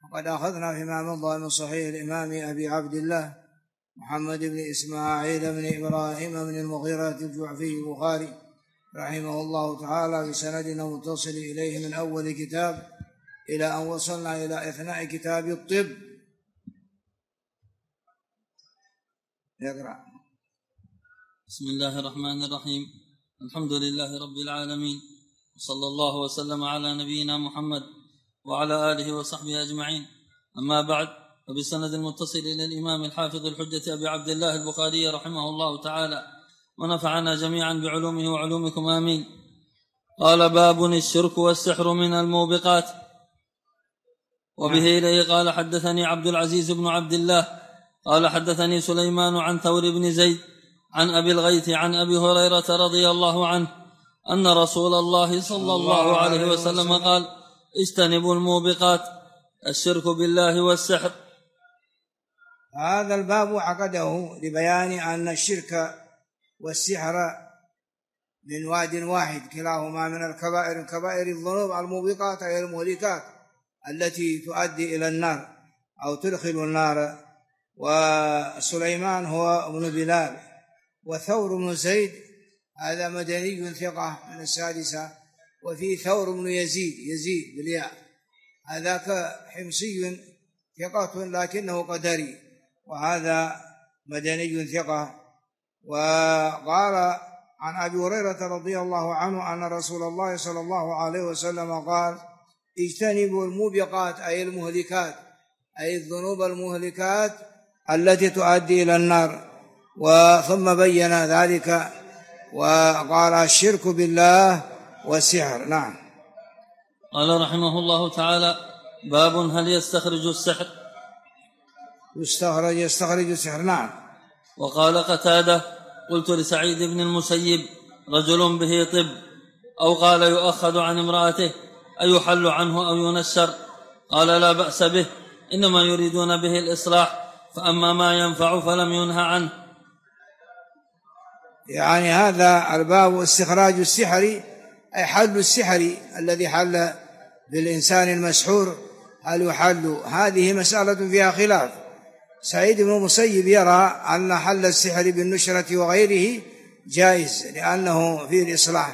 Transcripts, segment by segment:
قد أخذنا فيما مضى من صحيح الإمام أبي عبد الله محمد بن إسماعيل بن إبراهيم بن المغيرة الجعفي البخاري رحمه الله تعالى بسندنا متصل إليه من أول كتاب إلى أن وصلنا إلى إثناء كتاب الطب. يقرأ. بسم الله الرحمن الرحيم. الحمد لله رب العالمين، وصلى الله وسلم على نبينا محمد وعلى آله وصحبه أجمعين. أما بعد، فبسند المتصل إلى الإمام الحافظ الحجة أبي عبد الله البخاري رحمه الله تعالى، ونفعنا جميعا بعلومه وعلومكم آمين. قال: باب الشرك والسحر من الموبقات. وبه إليه قال: حدثني عبد العزيز بن عبد الله قال: حدثني سليمان عن ثور بن زيد عن أبي الغيث عن أبي هريرة رضي الله عنه أن رسول الله صلى الله عليه وسلم قال: اجتنبوا الموبقات، الشرك بالله والسحر. هذا الباب عقده لبيان أن الشرك والسحر من واد واحد، كلاهما من الكبائر، كبائر الذنوب الموبقات أي المهلكات التي تؤدي إلى النار أو تدخل النار. وسليمان هو ابن بلال، وثور بن زيد هذا مدني ثقة من السادسة، وفي ثور بن يزيد بالياء، هذاك حمصي ثقة لكنه قدري، وهذا مدني ثقة. وقال عن أبي هريرة رضي الله عنه أن رسول الله صلى الله عليه وسلم قال: اجتنبوا الموبقات أي المهلكات، أي الذنوب المهلكات التي تؤدي إلى النار. وثم بين ذلك وقال: الشرك بالله والسحر. نعم. قال رحمه الله تعالى: باب هل يستخرج السحر؟ يستخرج السحر. نعم. وقال قتادة: قلت لسعيد بن المسيب: رجل به طب، أو قال يؤخذ عن امرأته أيحل عنه أو ينشر؟ قال: لا بأس به، إنما يريدون به الإصلاح، فأما ما ينفع فلم ينهى عنه. يعني هذا الباب استخراج السحر أي حل السحر الذي حل بالإنسان المسحور، هل يحل؟ هذه مسألة فيها خلاف. سعيد بن المسيب يرى أن حل السحر بالنشرة وغيره جائز لأنه فيه الإصلاح،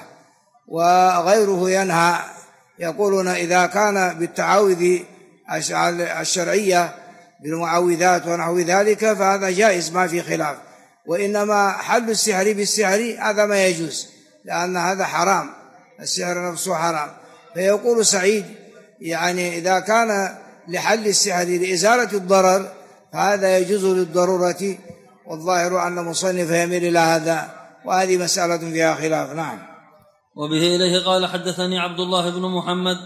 وغيره ينهى، يقولون إذا كان بالتعاوذ الشرعية بالمعوذات ونحو ذلك فهذا جائز ما في خلاف، وإنما حل السحر بالسحر هذا ما يجوز لأن هذا حرام، السحر نفسه حرام. فيقول سعيد يعني إذا كان لحل السحر لإزالة الضرر فهذا يجوز للضرورة، والظاهر أن مصنف يميل إلى هذا، وهذه مسألة فيها خلاف. نعم. وبه إليه قال: حدثني عبد الله بن محمد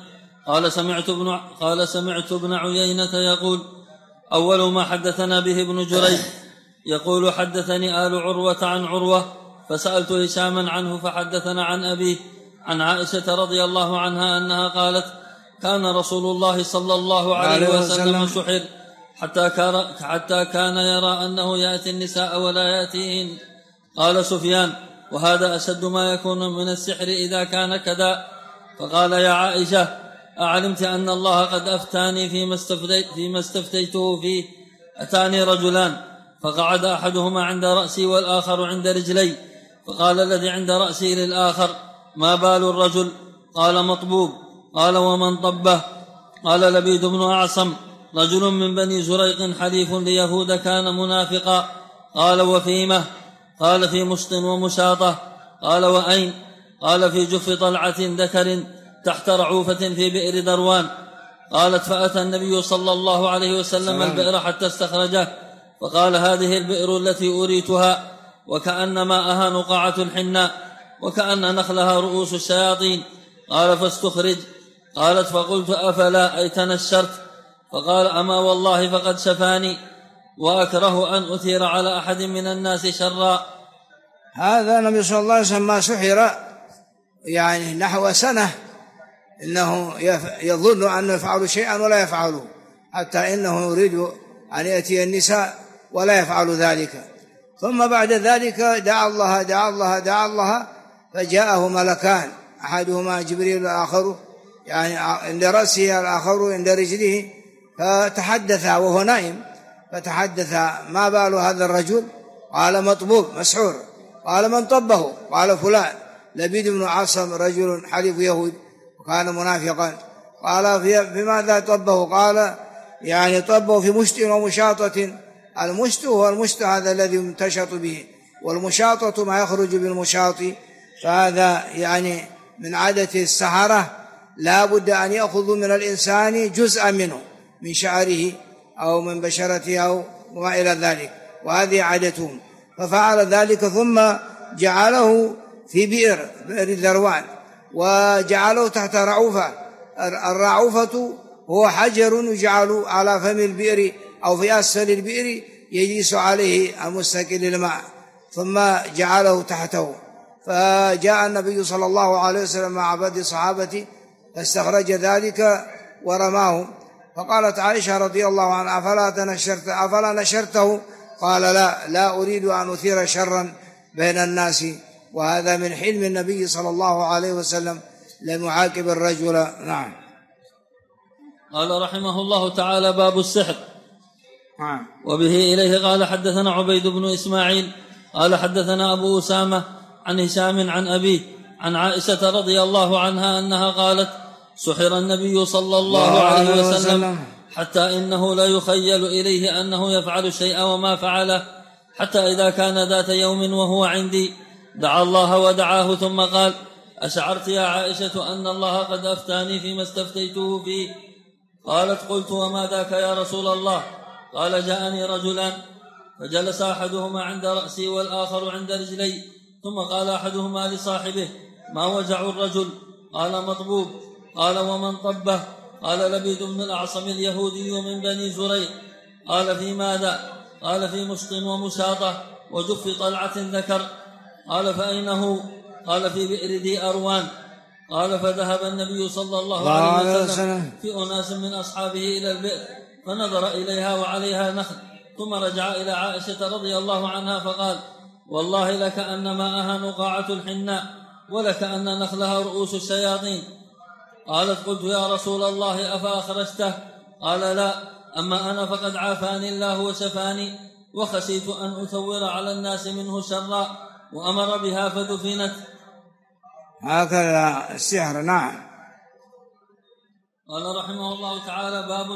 قال سمعت ابن عيينة يقول: أول ما حدثنا به ابن جريج يقول: حدثني آل عروة عن عروة، فسألت هشاما عنه فحدثنا عن أبيه عن عائشة رضي الله عنها أنها قالت: كان رسول الله صلى الله عليه وسلم سحر حتى كان يرى أنه يأتي النساء ولا يأتيهن. قال سفيان: وهذا أشد ما يكون من السحر إذا كان كذا. فقال: يا عائشة، أعلمت أن الله قد أفتاني فيما استفتيته فيه؟ أتاني رجلان، فقعد أحدهما عند رأسي والآخر عند رجلي، فقال الذي عند رأسي للآخر: ما بال الرجل؟ قال: مطبوب. قال: ومن طبه؟ قال: لبيد بن أعصم، رجل من بني زريق حليف ليهود كان منافقا. قال: وفيمه؟ قال: في مشط ومشاطة. قال: وأين؟ قال: في جف طلعة ذكر تحت رعوفة في بئر دروان. قالت: فأتى النبي صلى الله عليه وسلم البئر حتى استخرجه، فقال: هذه البئر التي أريتها، وكأن ماءها نقعة الحناء، وكأن نخلها رؤوس الشياطين. قال: فاستخرج. قالت: فقلت: أفلا أي تنشرت؟ فقال: أما والله فقد شفاني، وأكره أن أثير على أحد من الناس شرا. هذا النبي صلى الله عليه وسلم ما سحر يعني نحو سنة، إنه يظن أنه يفعل شيئا ولا يفعله، حتى إنه يريد أن يأتي النساء ولا يفعل ذلك. ثم بعد ذلك دعا الله فجاءه ملكان، أحدهما جبريل الآخر يعني عند رأسه، الآخر عند رجله، فتحدث وهو نائم، فتحدث ما بال هذا الرجل؟ قال مطبوب مسحور. قال من طبه؟ قال فلان لبيد بن عاصم رجل حليف يهود وكان منافقا. قال في ماذا طبه؟ قال يعني طبه في مشط ومشاطة. المشط هو المشط هذا الذي يمتشط به، والمشاطة ما يخرج بالمشاط. فهذا يعني من عادة السحرة، لا بد أن يأخذوا من الإنسان جزءا منه، من شعره أو من بشرته أو ما إلى ذلك، وهذه عادتهم. ففعل ذلك ثم جعله في بئر ذروان، وجعله تحت رعوفة. الرعوفة هو حجر يجعل على فم البئر أو في أسفل البئر يجلس عليه المستقي للماء، ثم جعله تحته. فجاء النبي صلى الله عليه وسلم مع بعض صحابته فاستخرج ذلك ورماه. فقالت عائشة رضي الله عنها أفلا نشرته؟ قال لا أريد أن أثير شرا بين الناس. وهذا من حلم النبي صلى الله عليه وسلم، لم يعاقب الرجل. نعم. قال رحمه الله تعالى: باب السحر. وبه إليه قال حدثنا عبيد بن إسماعيل قال حدثنا أبو أسامة عن هشام عن أبيه عن عائشة رضي الله عنها أنها قالت: سحر النبي صلى الله عليه وسلم حتى إنه لا يخيل إليه أنه يفعل شيئا وما فعله، حتى إذا كان ذات يوم وهو عندي دعا الله ودعاه ثم قال: أشعرت يا عائشة أن الله قد أفتاني فيما استفتيته فيه؟ قالت: قلت: وما ذاك يا رسول الله؟ قال: جاءني رجلان فجلس أحدهما عند رأسي والآخر عند رجلي، ثم قال أحدهما لصاحبه: ما وجع الرجل؟ قال: مطبوب. قال: ومن طبه؟ قال: لبيد بن الأعصم اليهودي من بني زريق. قال: في ماذا؟ قال: في مشط ومشاطة وجف طلعة ذكر. قال: فأينه؟ قال: في بئر ذي أروان. قال: فذهب النبي صلى الله عليه وسلم في أناس من أصحابه إلى البئر، فنظر إليها وعليها نخل، ثم رجع إلى عائشة رضي الله عنها فقال: والله لكأن ماءها نقاعة الحناء، ولكأن نخلها رؤوس الشياطين. قالت: قلت: يا رسول الله أفأخرجته؟ قال: لا، أما أنا فقد عافاني الله وشفاني، وخشيت أن أثور على الناس منه شرا، وأمر بها فدفنت. هكذا السحر. نعم. قال رحمه الله تعالى: باب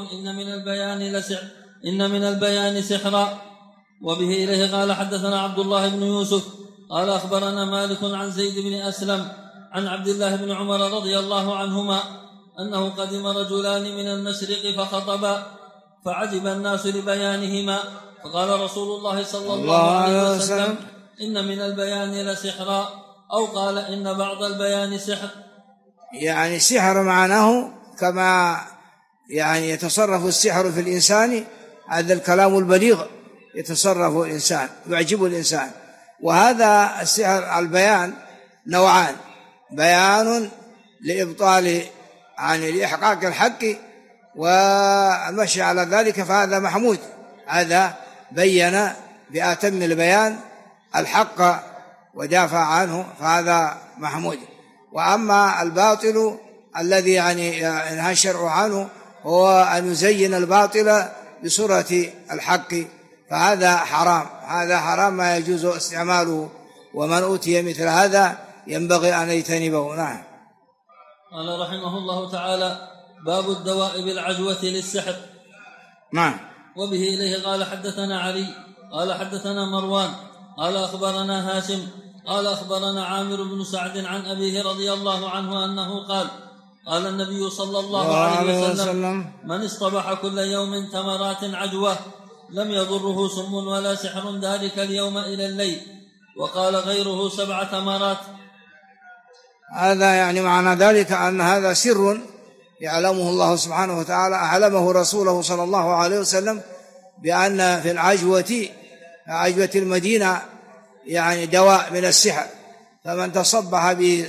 إن من البيان سحرا. وبه إليه قال حدثنا عبد الله بن يوسف قال أخبرنا مالك عن زيد بن أسلم عن عبد الله بن عمر رضي الله عنهما أنه قدم رجلان من المشرق فخطبا، فعجب الناس لبيانهما، فقال رسول الله صلى الله عليه وسلم: إن من البيان لسحرا، أو قال: إن بعض البيان سحر. يعني سحر معناه كما يعني يتصرف السحر في الإنسان، هذا الكلام البليغ يتصرف الإنسان يعجب الإنسان. وهذا السحر البيان نوعان: بيان لإبطال يعني لإحقاق الحق والمشي على ذلك، فهذا محمود، هذا بين بأتم البيان الحق ودافع عنه، فهذا محمود. وأما الباطل الذي يعني ينهى الشرع عنه هو أن يزين الباطل بصورة الحق، فهذا حرام، هذا حرام ما يجوز استعماله، ومن أوتي مثل هذا ينبغي أن يجتنبه. نعم. قال رحمه الله تعالى: باب الدواء بالعجوة للسحر. نعم. وبه إليه قال حدثنا علي قال حدثنا مروان قال أخبرنا هاشم قال أخبرنا عامر بن سعد عن أبيه رضي الله عنه أنه قال: قال النبي صلى الله عليه وسلم: من اصطبح كل يوم تمرات عجوة لم يضره سم ولا سحر ذلك اليوم إلى الليل. وقال غيره 7 تمرات. هذا يعني معنى ذلك أن هذا سر يعلمه الله سبحانه وتعالى، أعلمه رسوله صلى الله عليه وسلم بأن في عجوة المدينة يعني دواء من السحر، فمن تصبح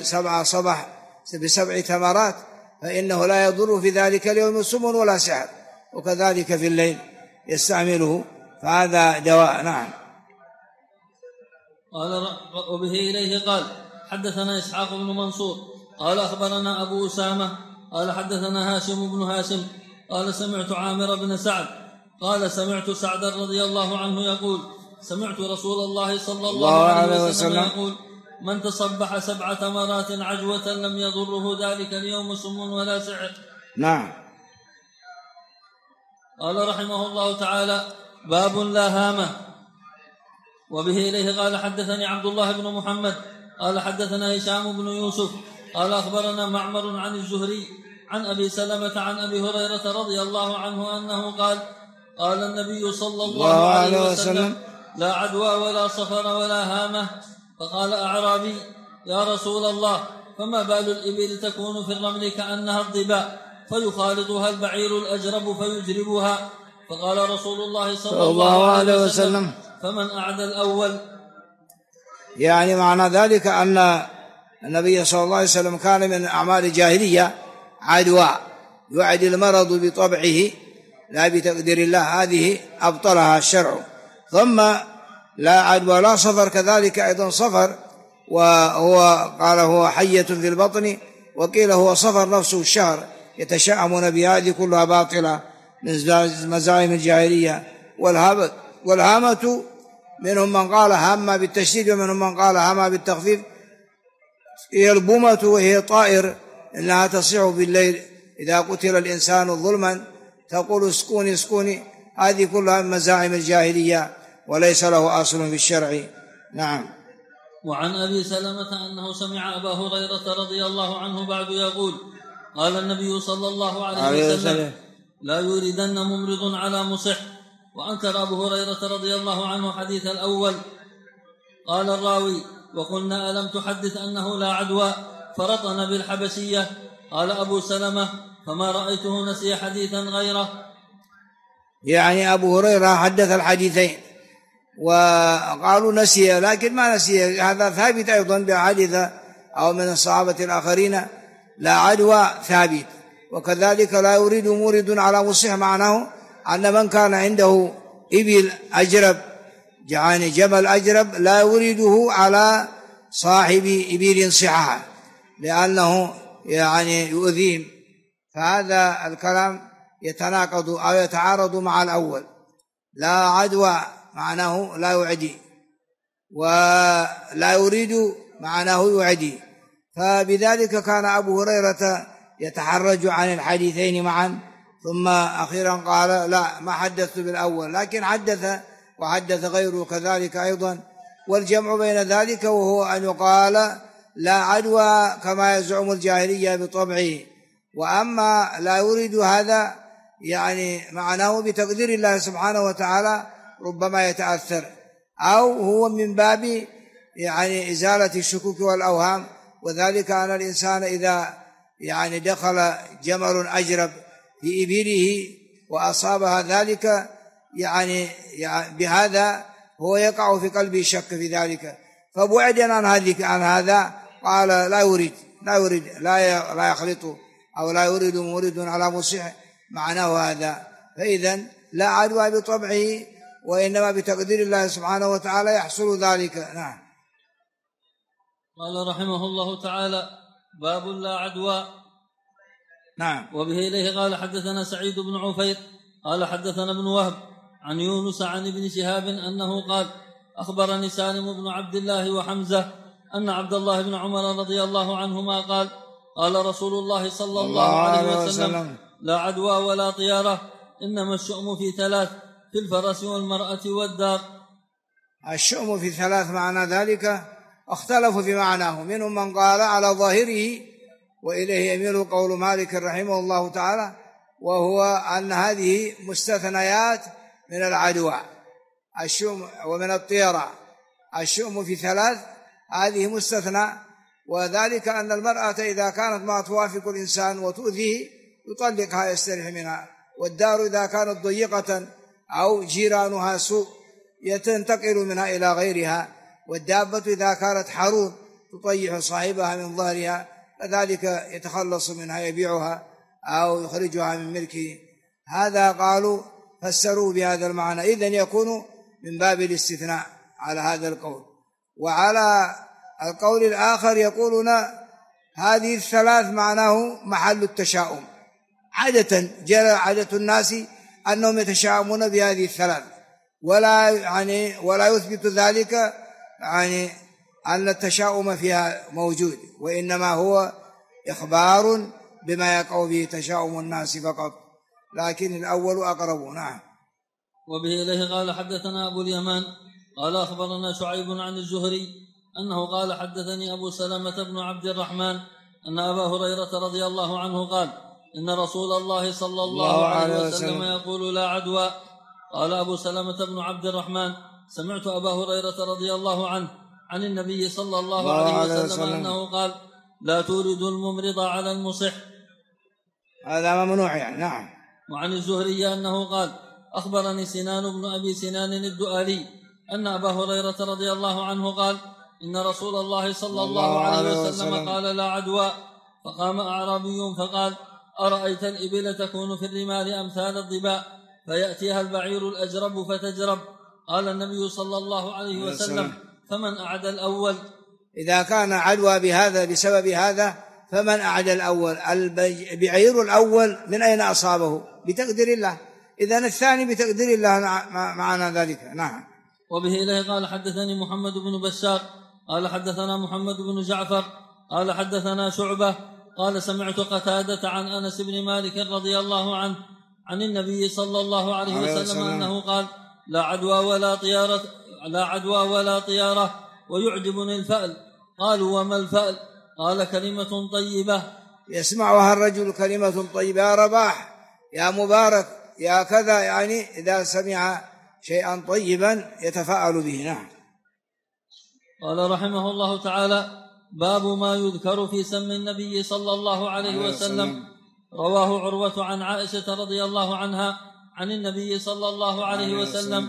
ب7 تمرات فإنه لا يضر في ذلك اليوم سم ولا سحر، وكذلك في الليل يستعمله، فهذا دواء. نعم. قال وبه إليه قال حدثنا إسحاق بن منصور قال أخبرنا أبو أسامة قال حدثنا هاشم بن هاشم قال سمعت عامر بن سعد قال سمعت سعدا رضي الله عنه يقول سمعت رسول الله صلى الله عليه وسلم يقول من تصبح 7 مرات عجوة لم يضره ذلك اليوم سم ولا سحر. نعم. قال رحمه الله تعالى باب لا هامة. وبه إليه قال حدثني عبد الله بن محمد قال حدثنا هشام بن يوسف قال أخبرنا معمر عن الزهري عن أبي سلمة عن أبي هريرة رضي الله عنه أنه قال قال النبي صلى الله عليه وسلم لا عدوى ولا صفر ولا هامة. فقال أعرابي يا رسول الله فما بال الإبل تكون في الرمل كأنها الضباء فيخالطها البعير الأجرب فيجربها. فقال رسول الله صلى الله عليه وسلم فمن أعدى الأول. يعني معنى ذلك أن النبي صلى الله عليه وسلم كان من أعمال الجاهلية عدوى يعدي المرض بطبعه لا بتقدير الله، هذه أبطلها الشرع. ثم لا عدوى لا صفر كذلك أيضا صفر، وهو قال هو حية في البطن، وقيل هو صفر نفسه الشهر يتشاءمون بها، هذه كلها باطلة من مزاعم الجاهلية. والهامة منهم من قال هامة بالتشديد ومنهم من قال هامة بالتخفيف. هي البمة وهي طائر إنها تصيح بالليل إذا قتل الإنسان ظلما تقول اسكوني اسكوني، هذه كلها من مزاعم الجاهلية وليس له أصل في الشرع. نعم. وعن أبي سلمة أنه سمع أبا هريرة رضي الله عنه بعد يقول قال النبي صلى الله عليه وسلم لا يوردن ممرض على مصح. وأنكر أبو هريرة رضي الله عنه حديث الأول. قال الراوي وقلنا ألم تحدث أنه لا عدوى فرطن بالحبشية. قال أبو سلمة فما رأيته نسي حديثا غيره. يعني أبو هريرة حدث الحديثين وقالوا نسي، لكن ما نسي، هذا ثابت أيضا بحديث أو من الصحابة الآخرين لا عدوى ثابت. وكذلك لا يريد مورد على مصح، معناه أن من كان عنده إبل أجرب يعني جمل أجرب لا يريده على صاحب إبل صحاح لأنه يعني يؤذيهم. فهذا الكلام يتناقض أو يتعارض مع الأول. لا عدوى معناه لا يعدي، ولا يريد معناه يعدي. فبذلك كان أبو هريرة يتحرج عن الحديثين معا، ثم أخيرا قال لا ما حدثت بالأول، لكن حدث وحدث غيره كذلك أيضا. والجمع بين ذلك وهو أن يقال لا عدوى كما يزعم الجاهلية بطبعه، وأما لا يريد هذا يعني معناه بتقدير الله سبحانه وتعالى ربما يتأثر، أو هو من باب يعني إزالة الشكوك والأوهام. وذلك أن الإنسان إذا يعني دخل جمل أجرب في إبله وأصابها ذلك يعني بهذا هو يقع في قلبه شك في ذلك، فبعدا عن هذا قال لا يريد لا يخلط أو لا يريد مورد على مصح، معناه هذا. فإذن لا عدوى بطبعه وإنما بتقدير الله سبحانه وتعالى يحصل ذلك. نعم. قال رحمه الله تعالى باب لا عدوى. نعم. وبه إليه قال حدثنا سعيد بن عفير قال حدثنا ابن وهب عن يونس عن ابن شهاب أنه قال أخبرني سالم بن عبد الله وحمزة أن عبد الله بن عمر رضي الله عنهما قال قال رسول الله صلى الله عليه وسلم لا عدوى ولا طيارة، إنما الشؤم في 3 في الفرس والمرأة والدار. الشؤم في 3 معنى ذلك اختلفوا في معناه، منهم من قال على ظاهره وإليه يميل قول مالك رحمه الله تعالى، وهو أن هذه مستثنيات من العدوى الشؤم ومن الطيرة. الشؤم في 3 هذه مستثنى، وذلك أن المرأة إذا كانت ما توافق الإنسان وتؤذيه يطلقها يستريح منها، والدار إذا كانت ضيقة أو جيرانها سوء يتنتقل منها إلى غيرها، والدابة إذا كانت حرون تطيح صاحبها من ظهرها فذلك يتخلص منها يبيعها أو يخرجها من ملكه. هذا قالوا فسروا بهذا المعنى، إذن يكون من باب الاستثناء على هذا القول. وعلى القول الآخر يقولون هذه 3 معناه محل التشاؤم، عادة الناس أنهم يتشاءمون بهذه الثلاث، ولا يثبت ذلك أن التشاؤم فيها موجود، وإنما هو إخبار بما يقع به تشاؤم الناس فقط، لكن الأول أقرب. نعم. وبه إليه قال حدثنا أبو اليمان قال أخبرنا شعيب عن الزهري أنه قال حدثني أبو سلمة بن عبد الرحمن أن أبا هريرة رضي الله عنه قال إن رسول الله صلى الله عليه وسلم يقول لا عدوى. قال أبو سلمة بن عبد الرحمن سمعت أبا هريرة رضي الله عنه عن النبي صلى الله عليه وسلم أنه قال لا تورد الممرض على المصح. هذا ممنوع نعم. وعن الزهري أنه قال أخبرني سنان بن أبي سنان الدؤالي أن أبا هريرة رضي الله عنه قال إن رسول الله صلى الله عليه وسلم قال لا عدوى. فقام أعرابي فقال أرأيت الإبل تكون في الرمال أمثال الضباء فيأتيها البعير الأجرب فتجرب. قال النبي صلى الله عليه وسلم فمن أعدى الأول؟ إذا كان عدوى بهذا بسبب هذا فمن أعدى الأول؟ البعير الأول من أين أصابه؟ بتقدير الله، إذن الثاني بتقدير الله معنا ذلك. نعم. وبه إليه قال حدثني محمد بن بشار قال حدثنا محمد بن جعفر قال حدثنا شعبة قال سمعت قتادة عن أنس بن مالك رضي الله عنه عن النبي صلى الله عليه وسلم أنه قال لا عدوى ولا طيارة ويعجبني الفأل. قالوا وما الفأل؟ قال كلمة طيبة يسمعها الرجل، كلمة طيبة، يا رباح يا مبارك يا كذا، إذا سمع شيئا طيبا يتفاءل به. نعم. قال رحمه الله تعالى باب ما يذكر في سم النبي صلى الله عليه وسلم. رواه عروة عن عائشة رضي الله عنها عن النبي صلى الله عليه وسلم.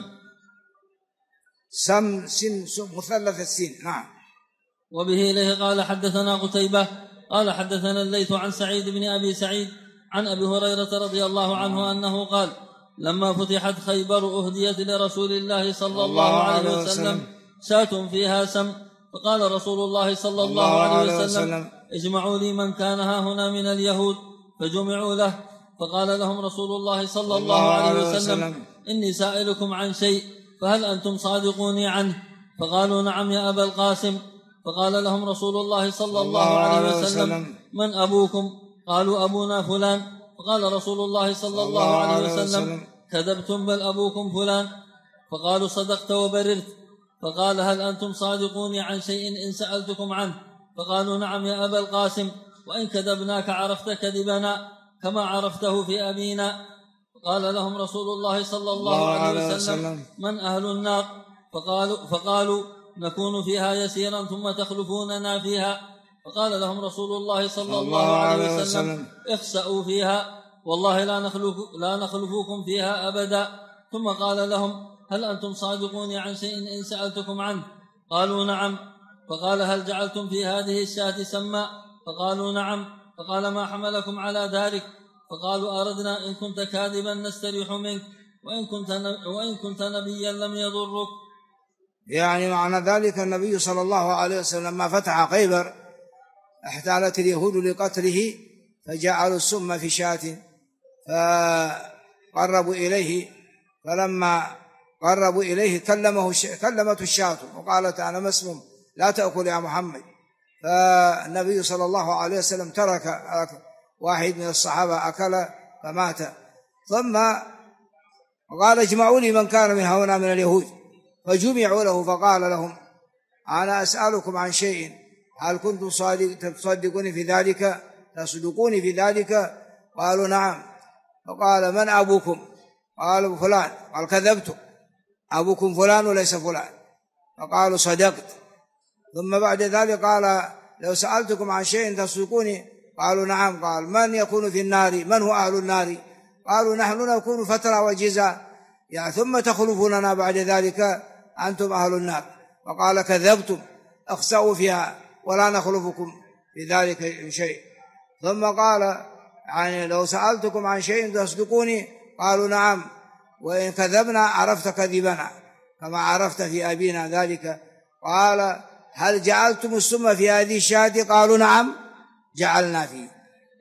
سم مثلث السين. نعم. وبه إليه قال حدثنا قتيبة قال حدثنا الليث عن سعيد بن أبي سعيد عن أبي هريرة رضي الله عنه أنه قال لما فتحت خيبر أهديت لرسول الله صلى الله عليه وسلم شاة فيها سم، فقال رسول الله صلى الله عليه وسلم اجمعوا لي من كان ها هنا من اليهود، فجمعوا له. فقال لهم رسول الله صلى الله عليه وسلم إني سائلكم عن شيء فهل أنتم صادقوني عنه؟ فقالوا نعم يا أبا القاسم. فقال لهم رسول الله صلى الله عليه وسلم من أبوكم؟ قالوا أبونا فلان. فقال رسول الله صلى الله عليه وسلم كذبتم بل أبوكم فلان. فقالوا صدقت وبررت. فقال هل أنتم صادقون عن شيء إن سألتكم عنه؟ فقالوا نعم يا أبا القاسم، وإن كذبناك عرفت كذبنا كما عرفته في أبينا. فقال لهم رسول الله صلى الله عليه وسلم من أهل النار؟ فقالوا نكون فيها يسيرا ثم تخلفوننا فيها. فقال لهم رسول الله صلى الله عليه وسلم اخسأوا فيها والله لا نخلفوكم فيها أبدا. ثم قال لهم هل أنتم صادقون عن شيء إن سألتكم عنه؟ قالوا نعم. فقال هل جعلتم في هذه الشاة سما؟ فقالوا نعم. فقال ما حملكم على ذلك؟ فقالوا أردنا إن كنت كاذبا نستريح منك، وإن كنت نبيا لم يضرك. معنى ذلك النبي صلى الله عليه وسلم لما فتح خيبر احتالت اليهود لقتله، فجعلوا السم في شاة فقربوا إليه، فلما قربوا إليه كلمته الشاة وقالت أنا مسموم لا تأكل يا محمد. فالنبي صلى الله عليه وسلم ترك واحد من الصحابة أكل فمات. ثم قال اجمعوا لي من كان من هؤلاء من اليهود، فجمعوا له فقال لهم أنا أسألكم عن شيء هل كنتم تصدقوني في ذلك؟ تصدقوني في ذلك؟ قالوا نعم. فقال من أبوكم؟ قالوا فلان. قال كذبتم، أبوكم فلان وليس فلان. فقالوا صدقت. ثم بعد ذلك قال لو سألتكم عن شيء تصدقوني؟ قالوا نعم. قال من يكون في النار؟ من هو أهل النار؟ قالوا نحن نكون فترة وجزاء، ثم تخلفوننا بعد ذلك أنتم أهل النار. وقال كذبتم، اخسأوا فيها ولا نخلفكم في ذلك شيء. ثم قال لو سألتكم عن شيء تصدقوني؟ قالوا نعم، وإن كذبنا عرفت كذبنا كما عرفت في أبينا ذلك. قال هل جعلتم السم في هذه الشاة؟ قالوا نعم جعلنا فيه.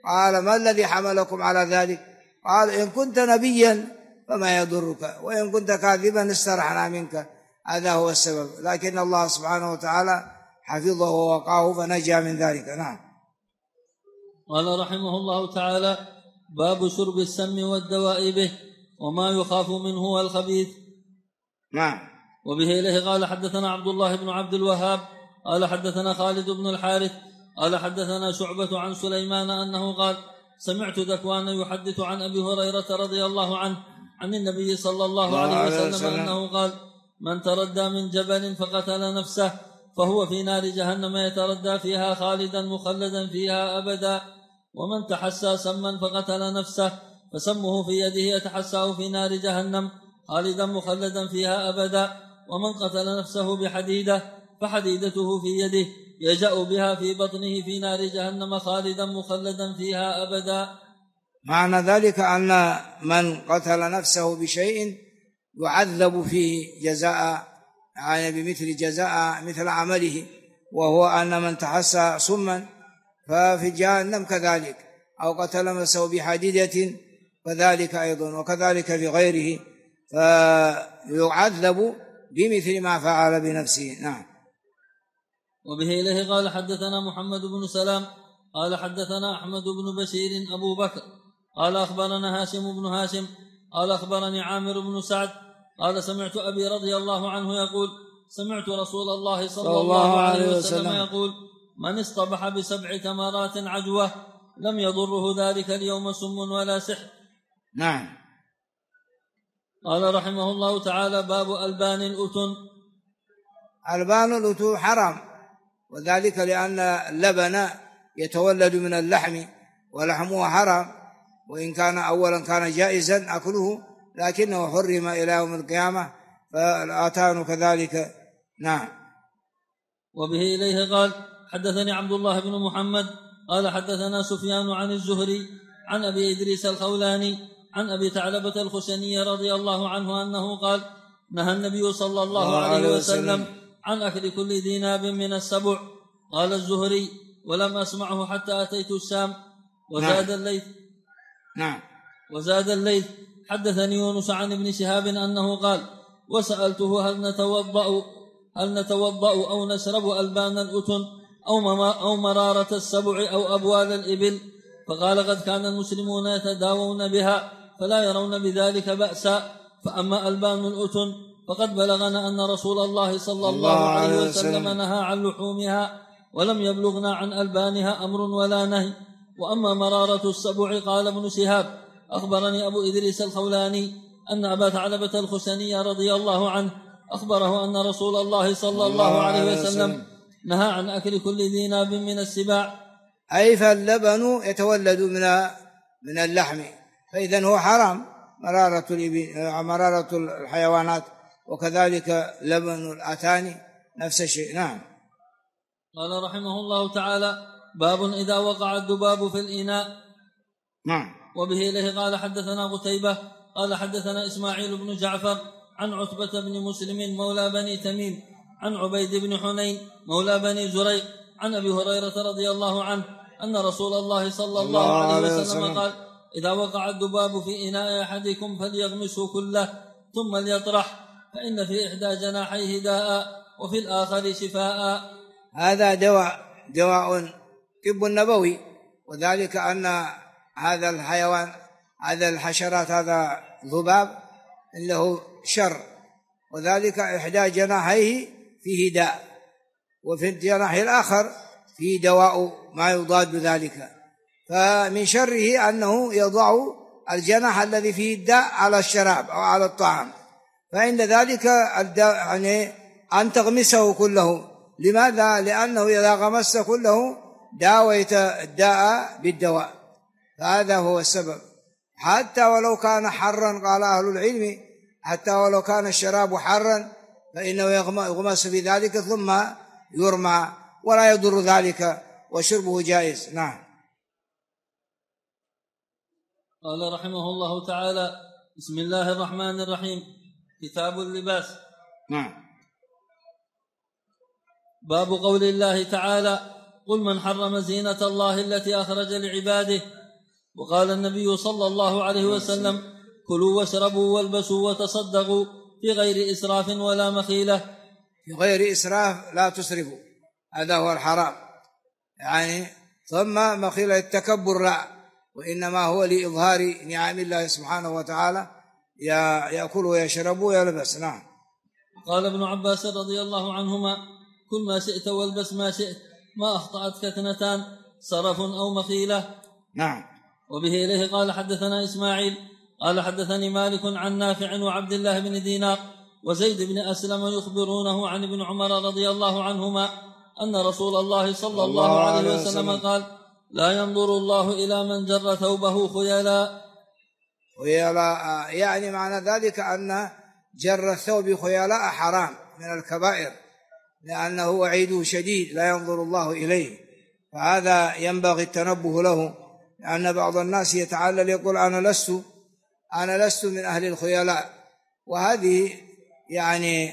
قال ما الذي حملكم على ذلك؟ قال إن كنت نبيا فما يضرك، وإن كنت كاذبا استرحنا منك، هذا هو السبب. لكن الله سبحانه وتعالى حفظه ووقاه فنجا من ذلك. نعم. قال رحمه الله تعالى: باب شرب السم والدواء به وما يخاف منه والخبيث. نعم. وبه إليه قال حدثنا عبد الله بن عبد الوهاب قال حدثنا خالد بن الحارث قال حدثنا شعبة عن سليمان أنه قال: سمعت ذكوان يحدث عن أبي هريرة رضي الله عنه عن النبي صلى الله عليه وسلم أنه قال: من تردى من جبل فقتل نفسه فهو في نار جهنم يتردى فيها خالدا مخلدا فيها أبدا، ومن تحسى سما فقتل نفسه فسمه في يده يتحساه في نار جهنم خالدا مخلدا فيها أبدا، ومن قتل نفسه بحديدة فحديدته في يده يجأ بها في بطنه في نار جهنم خالدا مخلدا فيها أبدا. معنى ذلك أن من قتل نفسه بشيء يعذب فيه جزاء، يعني بمثل جزاء مثل عمله، وهو أن من تحسى سما ففي جهنم كذلك، أو قتل نفسه بحديدة فذلك أيضا، وكذلك في غيره، فيعذب بمثل ما فعل بنفسه. نعم. وبه إليه قال حدثنا محمد بن سلام قال حدثنا أحمد بن بشير أبو بكر قال أخبرنا هاشم بن هاشم قال أخبرني عامر بن سعد قال سمعت أبي رضي الله عنه يقول: سمعت رسول الله صلى الله عليه وسلم يقول: من اصطبح ب7 تمرات عجوة لم يضره ذلك اليوم سم ولا سحر. نعم. قال رحمه الله تعالى: باب ألبان الأتن. ألبان الأتن حرام، وذلك لأن اللبن يتولد من اللحم، ولحمه حرام، وإن كان أولا كان جائزا أكله، لكنه حرم إلى يوم القيامة، فالآتان كذلك. نعم. وبه إليه قال حدثني عبد الله بن محمد قال حدثنا سفيان عن الزهري عن أبي إدريس الخولاني عن أبي ثعلبة الخشني رضي الله عنه أنه قال: نهى النبي صلى الله عليه وسلم عن أكل كل ذي ناب من السبع. قال الزهري: ولم أسمعه حتى أتيت الشام. وزاد الليث. نعم. وزاد الليث حدثني يونس عن ابن شهاب أنه قال: وسألته هل نتوضأ أو نشرب ألبان الأتن أو مرارة السبع أو أبوال الإبل؟ فقال: قد كان المسلمون يتداوون بها فلا يرون بذلك بأسا، فأما ألبان الأتن فقد بلغنا أن رسول الله صلى الله عليه وسلم نهى عن لحومها، ولم يبلغنا عن ألبانها أمر ولا نهي. وأما مرارة السبع قال ابن شهاب: أخبرني أبو إدريس الخولاني أن أبا ثعلبة الخشني رضي الله عنه أخبره أن رسول الله صلى الله عليه وسلم نهى عن أكل كل ذي ناب من السباع، أي فاللبن يتولد من اللحم، فإذن هو حرام مرارة الحيوانات، وكذلك لبن الأتان نفس الشيء. نعم. قال رحمه الله تعالى: باب إذا وقع الذباب في الإناء. نعم. وبه إليه قال حدثنا قتيبة قال حدثنا إسماعيل بن جعفر عن عتبة بن مسلم مولى بني تميم عن عبيد بن حنين مولى بني زريق عن أبي هريرة رضي الله عنه أن رسول الله صلى الله عليه وسلم قال: إذا وقع الذباب في إناء أحدكم فليغمسه كله ثم ليطرح، فإن في إحدى جناحيه داء وفي الآخر شفاء. هذا دواء طب نبوي، وذلك أن هذا الحيوان، هذا الحشرات، هذا ذباب له شر، وذلك إحدى جناحيه فيه داء، وفي الجناح الآخر فيه دواء ما يضاد ذلك. فمن شره أنه يضع الجناح الذي فيه الداء على الشراب أو على الطعام، فإن ذلك الداء يعني أن تغمسه كله. لماذا؟ لأنه إذا غمست كله داويت الداء بالدواء، فهذا هو السبب. حتى ولو كان حرا، قال أهل العلم، حتى ولو كان الشراب حرا فإنه يغمس في ذلك ثم يرمى ولا يضر ذلك، وشربه جائز. نعم. قال رحمه الله تعالى: بسم الله الرحمن الرحيم. كتاب اللباس. نعم. باب قول الله تعالى: قل من حرم زينة الله التي أخرج لعباده وقال النبي صلى الله عليه وسلم: كلوا واشربوا والبسوا وتصدقوا في غير إسراف ولا مخيلة. في غير إسراف، لا تسرفوا، هذا هو الحرام يعني. ثم مخيلة التكبر لا، وإنما هو لإظهار نعم الله سبحانه وتعالى، يأكل ويشرب ويلبس. نعم. قال ابن عباس رضي الله عنهما: كل ما شئت والبس ما شئت، ما أخطأتك اثنتان، سرف أو مخيلة. نعم. وبه إليه قال حدثنا إسماعيل قال حدثني مالك عن نافع وعبد الله بن دينار وزيد بن أسلم يخبرونه عن ابن عمر رضي الله عنهما أن رسول الله صلى الله عليه وسلم قال: لا ينظر الله إلى من جر ثوبه خيلاء. يعني معنى ذلك أن جر الثوب خيلاء حرام من الكبائر، لأنه وعيده شديد، لا ينظر الله إليه، فهذا ينبغي التنبه له، لأن بعض الناس يتعلل يقول أنا لست من أهل الخيلاء، وهذه يعني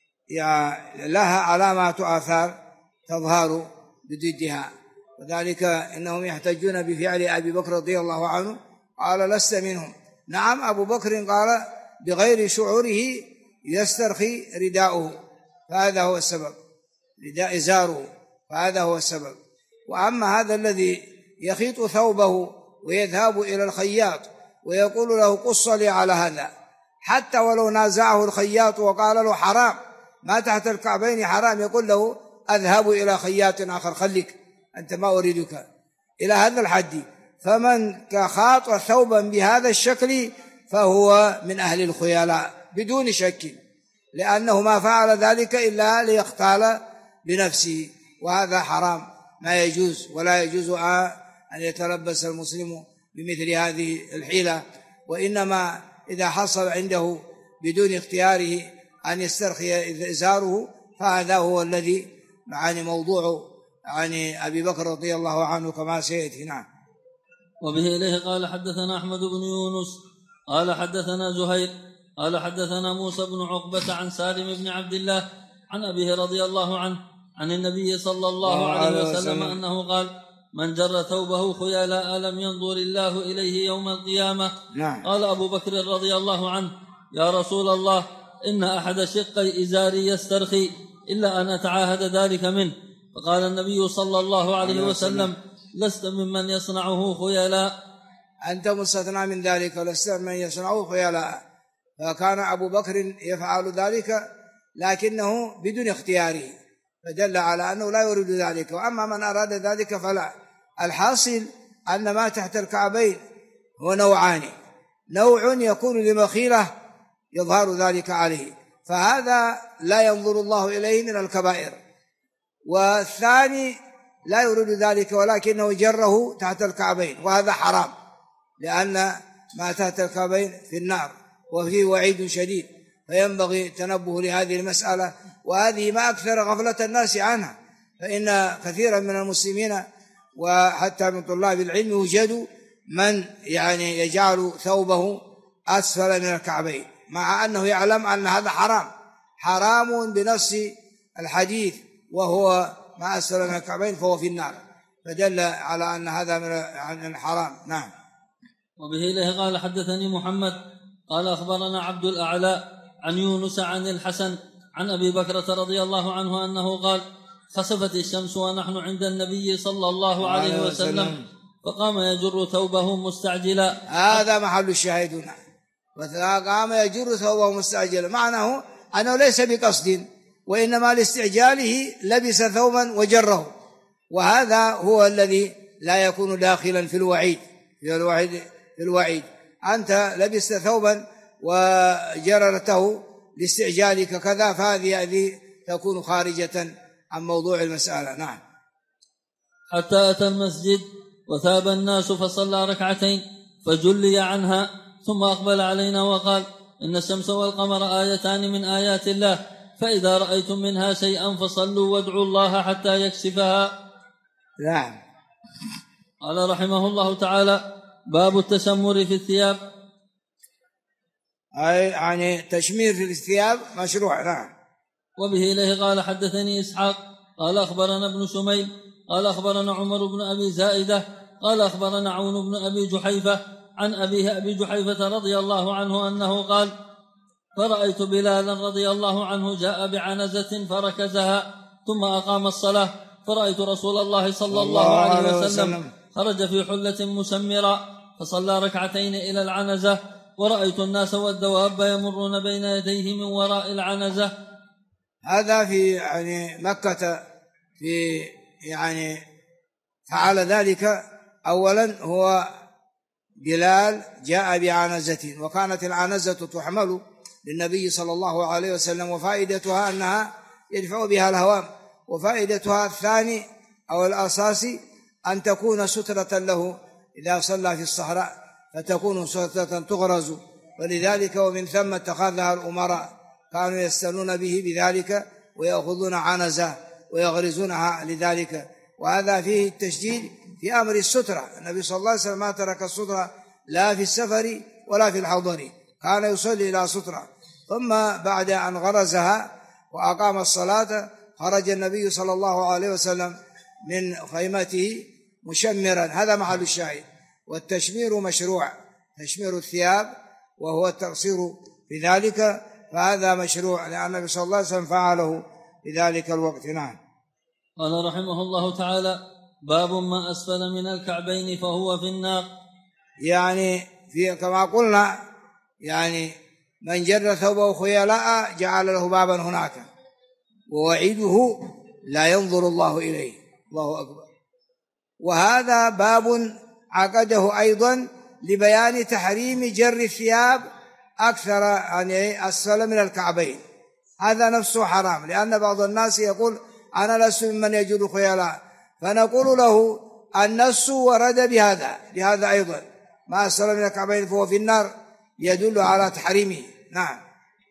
لها علامات آثار تظهر بضدها، وذلك إنهم يحتجون بفعل أبي بكر رضي الله عنه، قال: لست منهم. نعم، أبو بكر قال بغير شعوره يسترخي رداؤه، فهذا هو السبب، رداء إزاره، فهذا هو السبب. وأما هذا الذي يخيط ثوبه ويذهب إلى الخياط ويقول له: قص لي على هذا، حتى ولو نازعه الخياط وقال له: حرام، ما تحت الكعبين حرام، يقول له: أذهب إلى خياط آخر، خليك أنت، ما أريدك، إلى هذا الحد. فمن خاط ثوبا بهذا الشكل فهو من أهل الخيلاء بدون شك، لأنه ما فعل ذلك إلا ليختال بنفسه، وهذا حرام، ما يجوز، ولا يجوز أن يتلبس المسلم بمثل هذه الحيلة. وإنما إذا حصل عنده بدون اختياره أن يسترخي إزاره، فهذا هو الذي يعني موضوع يعني أبي بكر رضي الله عنه كما سيأتي. نعم. وبه إليه قال حدثنا أحمد بن يونس قال حدثنا زهير قال حدثنا موسى بن عقبة عن سالم بن عبد الله عن أبيه رضي الله عنه عن النبي صلى الله عليه وسلم أنه قال: من جر ثوبه خيلاء لم ينظر الله إليه يوم القيامة. نعم. قال أبو بكر رضي الله عنه: يا رسول الله، إن أحد شقي إزاري يسترخي إلا أن أتعاهد ذلك منه. فقال النبي صلى الله عليه وسلم: لست ممن يصنعه خيلاء. أنت مستثنى من ذلك، لست من يصنعه خيلاء. فكان أبو بكر يفعل ذلك لكنه بدون اختياره، فدل على أنه لا يريد ذلك. وأما من أراد ذلك فلا. الحاصل أن ما تحت الكعبين هو نوعان: نوع يكون لمخيلة يظهر ذلك عليه، فهذا لا ينظر الله إليه من الكبائر، والثاني لا يريد ذلك ولكنه جره تحت الكعبين، وهذا حرام، لأن ما تحت الكعبين في النار وفيه وعيد شديد، فينبغي التنبه لهذه المسألة. وهذه ما أكثر غفلة الناس عنها، فإن كثيرا من المسلمين وحتى من طلاب العلم وجدوا من يعني يجعل ثوبه أسفل من الكعبين، مع أنه يعلم أن هذا حرام بنص الحديث، وهو ما أسفل من الكعبين فهو في النار، فدل على أن هذا من الحرام. نعم. وبه إليه قال حدثني محمد قال أخبرنا عبد الأعلى عن يونس عن الحسن عن أبي بكرة رضي الله عنه أنه قال: خسفت الشمس ونحن عند النبي صلى الله عليه وسلم فقام يجر ثوبه مستعجلا. هذا محل الشاهدون، فقام يجر ثوبه مستعجلا، معناه أنه ليس بقصد، وإنما لاستعجاله لبس ثوبا وجره، وهذا هو الذي لا يكون داخلا في الوعيد. أنت لبست ثوبا وجررته لاستعجالك كذا، فهذه تكون خارجة عن موضوع المسألة. نعم. حتى أتى المسجد وثاب الناس فصلى ركعتين فجلي عنها، ثم أقبل علينا وقال: إن الشمس والقمر آيتان من آيات الله، فإذا رأيتم منها شيئا فصلوا وادعوا الله حتى يكشفها. نعم. قال رحمه الله تعالى: باب التسمر في الثياب. أي يعني تشمير في الثياب مشروع. نعم. وبه إليه قال حدثني إسحاق قال أخبرنا ابن شميل قال أخبرنا عمر بن أبي زائدة قال أخبرنا عون بن أبي جحيفة عن أبيه أبي جحيفة رضي الله عنه أنه قال فرأيت بلالا رضي الله عنه جاء بعنزة فركزها ثم أقام الصلاة، فرأيت رسول الله صلى الله عليه وسلم خرج في حلة مسمرة فصلى ركعتين إلى العنزة، ورأيت الناس والدواب يمرون بين يديه من وراء العنزة. هذا في يعني مكة، في يعني فعل ذلك. أولا هو بلال جاء بعنزة، وكانت العنزة تحمل للنبي صلى الله عليه وسلم، وفائدتها أنها يدفع بها الهوام، وفائدتها الثاني أو الأساسي أن تكون سترة له إذا صلى في الصحراء، فتكون سترة تغرز، ولذلك ومن ثم اتخذها الأمراء، كانوا يستنون به بذلك ويأخذون عنزة ويغرزونها لذلك. وهذا فيه التشديد في أمر السترة. النبي صلى الله عليه وسلم ما ترك السترة لا في السفر ولا في الحضر، كان يصلي إلى سترة. ثم بعد أن غرزها وأقام الصلاة خرج النبي صلى الله عليه وسلم من خيمته مشمرا، هذا محل الشاهد. والتشمير مشروع، تشمير الثياب وهو التقصير في ذلك، فهذا مشروع لأن النبي صلى الله عليه وسلم فعله في ذلك الوقت. نعم. قال رحمه الله تعالى باب ما أسفل من الكعبين فهو في النار. يعني في كما قلنا، يعني من جر ثوبه خيلاء جعل له بابا هناك، ووعيده لا ينظر الله إليه. الله أكبر. وهذا باب عقده أيضا لبيان تحريم جر الثياب أكثر يعني أسفل من الكعبين، هذا نفسه حرام، لأن بعض الناس يقول أنا لست ممن يجر خيلاء، فنقول له النص ورد بهذا أيضا، ما أسفل من الكعبين فهو في النار، يدل على تحريمه. نعم.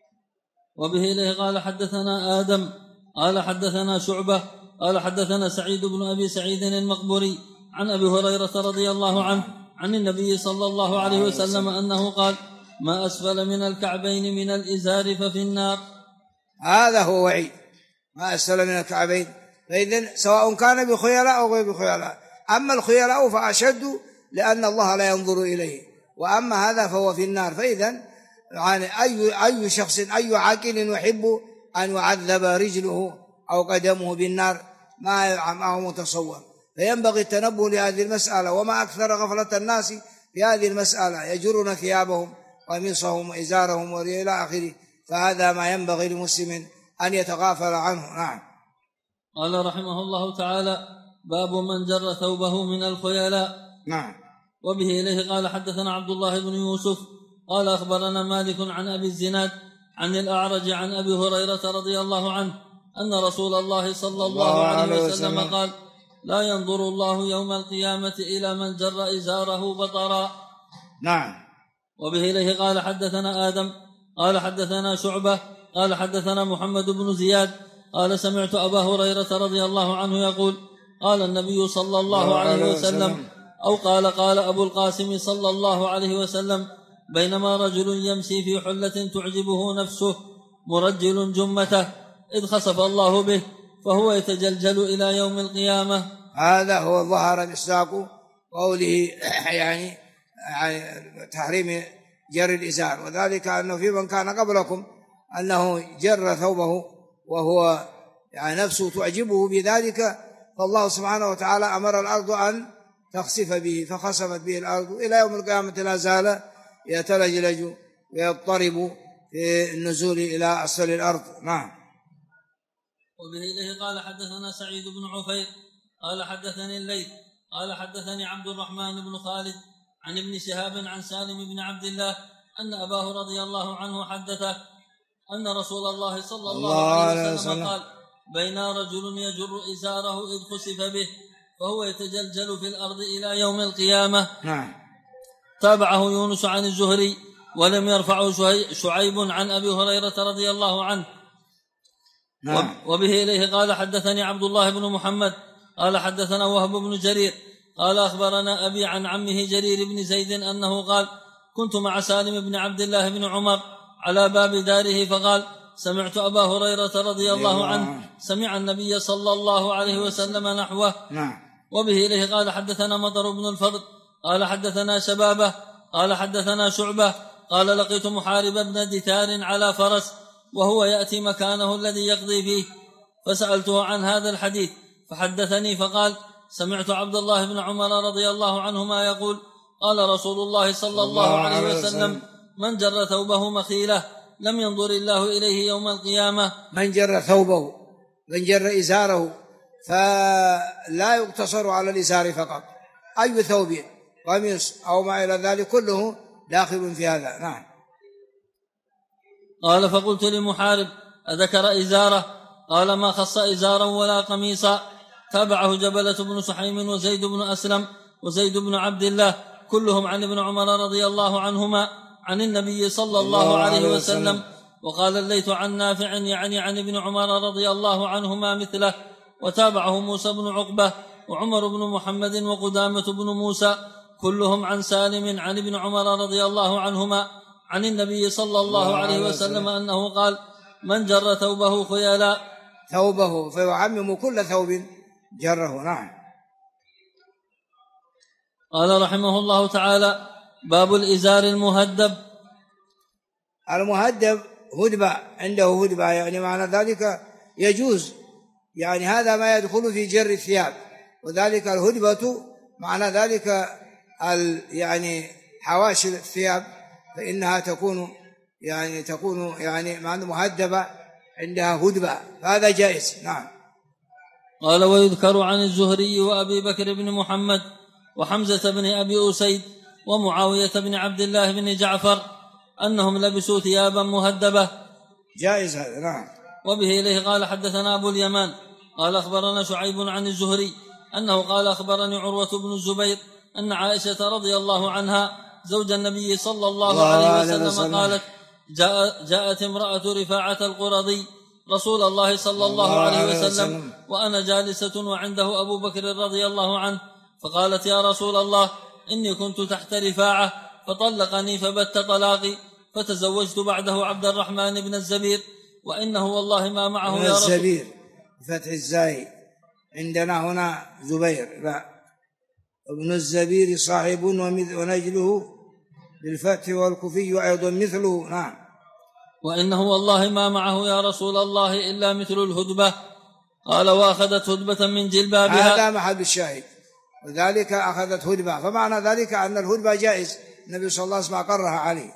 وبه إليه قال حدثنا آدم قال حدثنا شعبة قال حدثنا سعيد بن أبي سعيد المقبوري عن أبي هريرة رضي الله عنه عن النبي صلى الله عليه وسلم أنه قال ما أسفل من الكعبين من الإزار ففي النار. هذا هو وعيد، ما أسفل من الكعبين، فإذن سواء كان بخيلاء أو غير بخيلاء. أما الخيلاء فأشد لأن الله لا ينظر إليه، وأما هذا فهو في النار. فإذن يعني أي شخص أي عاقل يحب أن يعذب رجله أو قدمه بالنار ما هو متصور. فينبغي التنبه لهذه المسألة، وما أكثر غفلة الناس في هذه المسألة، يجرون ثيابهم قميصهم وإزارهم وإلى آخره، فهذا ما ينبغي لمسلم أن يتغافل عنه. نعم. قال رحمه الله تعالى باب من جر ثوبه من الخيلاء. نعم. وبه إليه قال حدثنا عبد الله بن يوسف قال أخبرنا مالك عن أبي الزناد عن الأعرج عن أبي هريرة رضي الله عنه أن رسول الله صلى الله عليه وسلم قال لا ينظر الله يوم القيامة إلى من جر إزاره بطرا. نعم. وبه إليه قال حدثنا آدم قال حدثنا شعبة قال حدثنا محمد بن زياد قال سمعت أبا هريرة رضي الله عنه يقول قال النبي صلى الله عليه وسلم أو قال أبو القاسم صلى الله عليه وسلم بينما رجل يمشي في حلة تعجبه نفسه مرجل جمته إذ خسف الله به فهو يتجلجل إلى يوم القيامة. هذا هو ظهر مصداق قوله يعني تحريم جر الإزار، وذلك أنه في من كان قبلكم أنه جر ثوبه وهو يعني نفسه تعجبه بذلك، فالله سبحانه وتعالى أمر الأرض أن تخسف به، فخسفت به الأرض إلى يوم القيامة لا زال يتلجلج ويضطرب في النزول إلى أسفل الأرض. نعم. وبه إليه قال حدثنا سعيد بن عفير قال حدثني الليث قال حدثني عبد الرحمن بن خالد عن ابن شهاب عن سالم بن عبد الله أن أباه رضي الله عنه حدثه أن رسول الله صلى الله عليه وسلم قال بين رجل يجر إزاره إذ خسف به فهو يتجلجل في الأرض إلى يوم القيامة. نعم. تابعه يونس عن الزهري ولم يرفعه شعيب عن أبي هريرة رضي الله عنه. نعم. وبه إليه قال حدثني عبد الله بن محمد قال حدثنا وهب بن جرير قال أخبرنا أبي عن عمه جرير بن زيد أنه قال كنت مع سالم بن عبد الله بن عمر على باب داره فقال سمعت أبا هريرة رضي الله عنه سمع النبي صلى الله عليه وسلم نحوه. نعم. وبه إليه قال حدثنا مطر بن الفضل قال حدثنا شبابه قال حدثنا شعبة قال لقيت محارب بن دثار على فرس وهو يأتي مكانه الذي يقضي فيه، فسألته عن هذا الحديث فحدثني فقال سمعت عبد الله بن عمر رضي الله عنهما يقول قال رسول الله صلى الله عليه وسلم من جر ثوبه مخيلة لم ينظر الله إليه يوم القيامة. من جر ثوبه، من جر إزاره، فلا يقتصر على الإزار فقط، أي ثوب قميص أو ما إلى ذلك كله داخل في هذا. نعم. قال فقلت لمحارب أذكر إزاره؟ قال ما خص إزارا ولا قميصا. تابعه جبلة بن سحيم وزيد بن أسلم وزيد بن عبد الله كلهم عن ابن عمر رضي الله عنهما عن النبي صلى الله عليه وسلم. وقال الليث عن نافع يعني عن ابن عمر رضي الله عنهما مثله. وتابعه موسى بن عقبة وعمر بن محمد وقدامة بن موسى كلهم عن سالم عن ابن عمر رضي الله عنهما عن النبي صلى الله عليه وسلم أنه قال من جر ثوبه خيلاء، ثوبه فيعمم كل ثوب جره. نعم. قال رحمه الله تعالى باب الإزار المهدب. المهدب هدبة، عنده هدبة، يعني معنى ذلك يجوز، يعني هذا ما يدخل في جر الثياب، وذلك الهدبة معنى ذلك يعني حواشي الثياب، فإنها تكون يعني معنى مهدبة عندها هدبة، فهذا جائز. نعم. قال ويذكر عن الزهري وأبي بكر بن محمد وحمزة بن أبي أسيد ومعاوية بن عبد الله بن جعفر أنهم لبسوا ثيابا مهدبة، جائز هذا. نعم. وبه إليه قال حدثنا أبو اليمان قال أخبرنا شعيب عن الزهري أنه قال أخبرني عروة بن الزبير أن عائشة رضي الله عنها زوج النبي صلى الله عليه وسلم قالت جاءت امرأة رفاعة القرظي رسول الله صلى الله عليه وسلم وأنا جالسة وعنده أبو بكر رضي الله عنه، فقالت يا رسول الله إني كنت تحت رفاعة فطلقني فبت طلاقي، فتزوجت بعده عبد الرحمن بن الزبير وإنه والله ما معه يا رسول. الزبير فتح الزاي، عندنا هنا زبير، لا، ابن الزبير صاحب ونجله بالفتح والكفي أيضا مثله. نعم. وإنه والله ما معه يا رسول الله إلا مثل الهدبة. قال وأخذت هدبة من جلبابها. هذا محل الشاهد، وذلك أخذت هدبة، فمعنى ذلك أن الهدبة جائز، النبي صلى الله عليه وسلم أقرها عليه.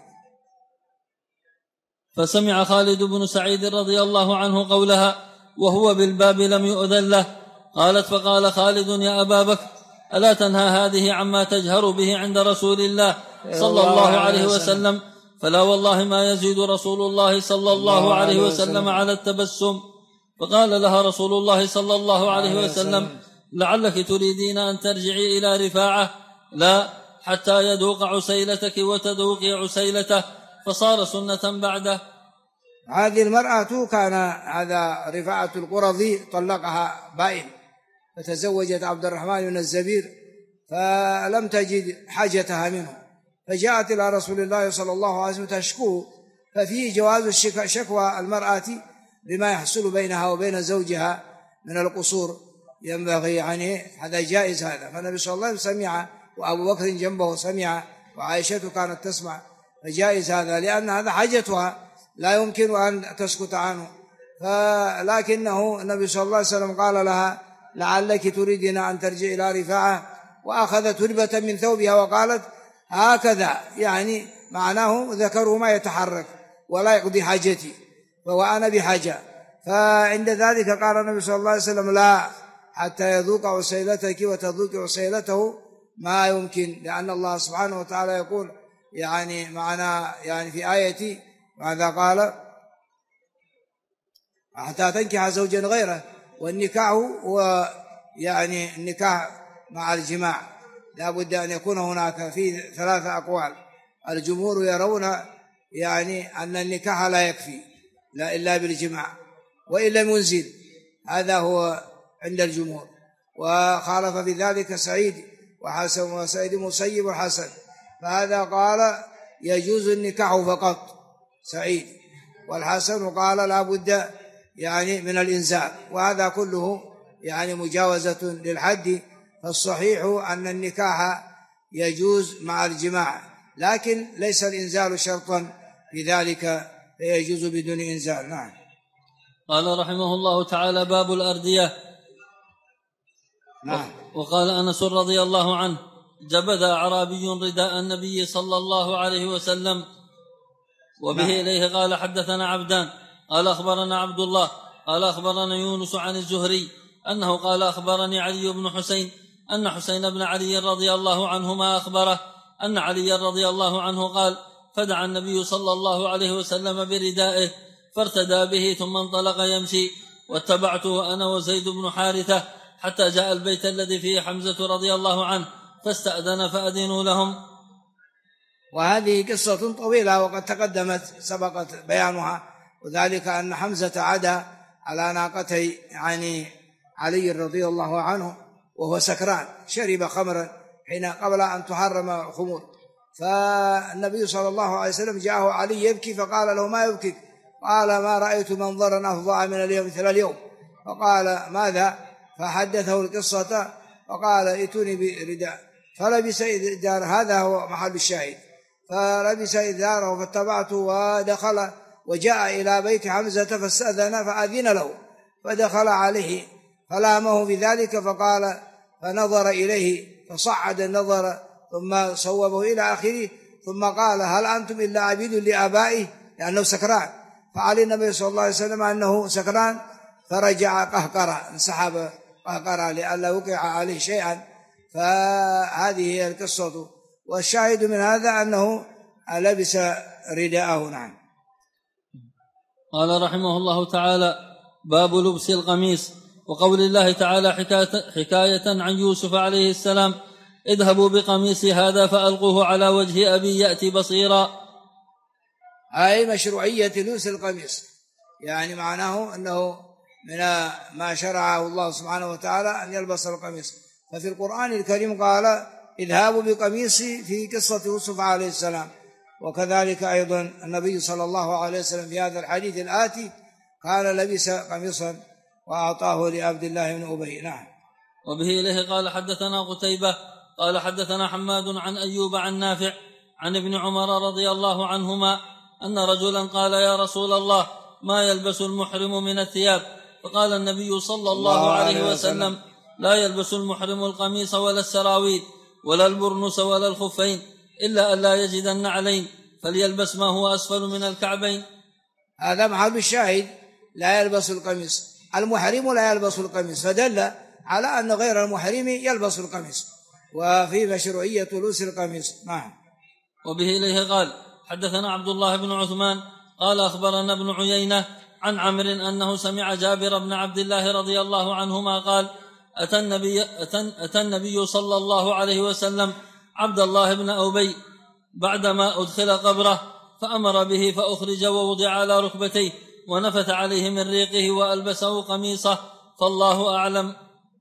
فسمع خالد بن سعيد رضي الله عنه قولها وهو بالباب لم يؤذن له. قالت فقال خالد يا أبا بكر ألا تنهى هذه عما تجهر به عند رسول الله صلى الله عليه وسلم؟ فلا والله ما يزيد رسول الله صلى الله عليه وسلم على التبسم. فقال لها رسول الله صلى الله عليه وسلم لعلك تريدين أن ترجعي إلى رفاعة؟ لا، حتى يذوق عسيلتك وتذوقي عسيلته، فصار سنة بعده. هذه المرأة كان هذا رفاعة القرظي طلقها بائن، فتزوجت عبد الرحمن بن الزبير فلم تجد حاجتها منه، فجاءت إلى رسول الله صلى الله عليه وسلم تشكوه، ففيه جواز شكوى المرأة بما يحصل بينها وبين زوجها من القصور، ينبغي يعني هذا جائز هذا. فالنبي صلى الله عليه وسلم سمع، وأبو بكر جنبه سمع، وعائشة كانت تسمع، فجائز هذا، لأن هذا حاجتها لا يمكن أن تسكت عنه. فلكنه النبي صلى الله عليه وسلم قال لها لعلك تريدين أن ترجع إلى رفاعة، وأخذت هدبة من ثوبها وقالت هكذا، يعني معناه ذكره ما يتحرك ولا يقضي حاجتي، وأنا بحاجة. فعند ذلك قال النبي صلى الله عليه وسلم لا، حتى يذوق عسيلتك وتذوق عسيلته، ما يمكن، لأن الله سبحانه وتعالى يقول يعني معنا يعني في آية ماذا قال؟ حتى تنكح زوجا غيره، والنكاح هو يعني النكاح مع الجماع، لا بد أن يكون هناك في 3 أقوال. الجمهور يرون يعني أن النكاح لا يكفي لا إلا بالجماع وإلا منزل، هذا هو عند الجمهور. وخالف في ذلك سعيد وحسن وسعيد المسيب والحسن، فهذا قال يجوز النكاح فقط سعيد، والحسن قال لا بد يعني من الإنزال، وهذا كله يعني مجاوزة للحد، فالصحيح أن النكاح يجوز مع الجماع، لكن ليس الإنزال شرطا في ذلك، فيجوز بدون إنزال. نعم. قال رحمه الله تعالى: باب الأردية. نعم. وقال أنس رضي الله عنه: جبذ أعرابي رداء النبي صلى الله عليه وسلم. وبه نعم. إليه قال: حدثنا عبدان قال أخبرنا عبد الله قال أخبرنا يونس عن الزهري أنه قال: أخبرني علي بن حسين أن حسين بن علي رضي الله عنهما أخبره أن علي رضي الله عنه قال: فدعا النبي صلى الله عليه وسلم بردائه فارتدى به ثم انطلق يمشي، واتبعته أنا وزيد بن حارثة حتى جاء البيت الذي فيه حمزة رضي الله عنه فاستأذن فأذنوا لهم. وهذه قصة طويلة وقد تقدمت سبقت بيانها، وذلك أن حمزة عدا على ناقته يعني علي رضي الله عنه وهو سكران، شرب خمرا حين قبل أن تحرم الخمور، فالنبي صلى الله عليه وسلم جاءه علي يبكي فقال له: ما يبكيك؟ قال: ما رأيت منظرا أفظع من اليوم مثل اليوم. فقال: ماذا؟ فحدثه القصة فقال: ائتوني برداء. فلبس إزار، هذا هو محل الشاهد، فلبس إزاره فاتبعته ودخل وجاء إلى بيت حمزة فاستأذن فأذن له، فدخل عليه فلامه بذلك فقال، فنظر إليه فصعد النظر ثم صوبه إلى آخره، ثم قال: هل أنتم إلا عبيد لآبائه؟ لأنه سكران، فعلي النبي صلى الله عليه وسلم أنه سكران فرجع قهقرا، انسحب قهقرا لئلا وقع عليه شيئا. فهذه هي القصة، والشاهد من هذا أنه لبس رداءه. نعم. قال رحمه الله تعالى: باب لبس القميص. وقول الله تعالى حكاية عن يوسف عليه السلام: اذهبوا بقميصي هذا فألقوه على وجه أبي يأتي بصيرا، أي مشروعية لبس القميص، يعني معناه أنه من ما شرعه الله سبحانه وتعالى أن يلبس القميص. ففي القرآن الكريم قال: اذهبوا بقميصي في قصة يوسف عليه السلام، وكذلك أيضا النبي صلى الله عليه وسلم في هذا الحديث الآتي كان لبس قميصا وأعطاه لعبد الله بن أبي. نعم. وبه إليه قال: حدثنا قتيبة قال حدثنا حماد عن أيوب عن نافع عن ابن عمر رضي الله عنهما أن رجلا قال: يا رسول الله، ما يلبس المحرم من الثياب؟ فقال النبي صلى الله عليه وسلم: لا يلبس المحرم القميص ولا السراويل ولا البرنس ولا الخفين إلا أن لا يجد النعلين، فليلبس ما هو أسفل من الكعبين. هذا محل الشاهد، لا يلبس القميص، المحرم لا يلبس القميص، فدل على أن غير المحرم يلبس القميص، وفي مشروعية لبس القميص. نعم. وبه إليه قال: حدثنا عبد الله بن عثمان قال أخبرنا ابن عيينة عن عمرو أنه سمع جابر بن عبد الله رضي الله عنهما قال: أتى النبي صلى الله عليه وسلم عبد الله بن أبي بعدما أدخل قبره فأمر به فأخرج ووضع على ركبتيه ونفث عليه من ريقه وألبسه قميصه، فالله أعلم.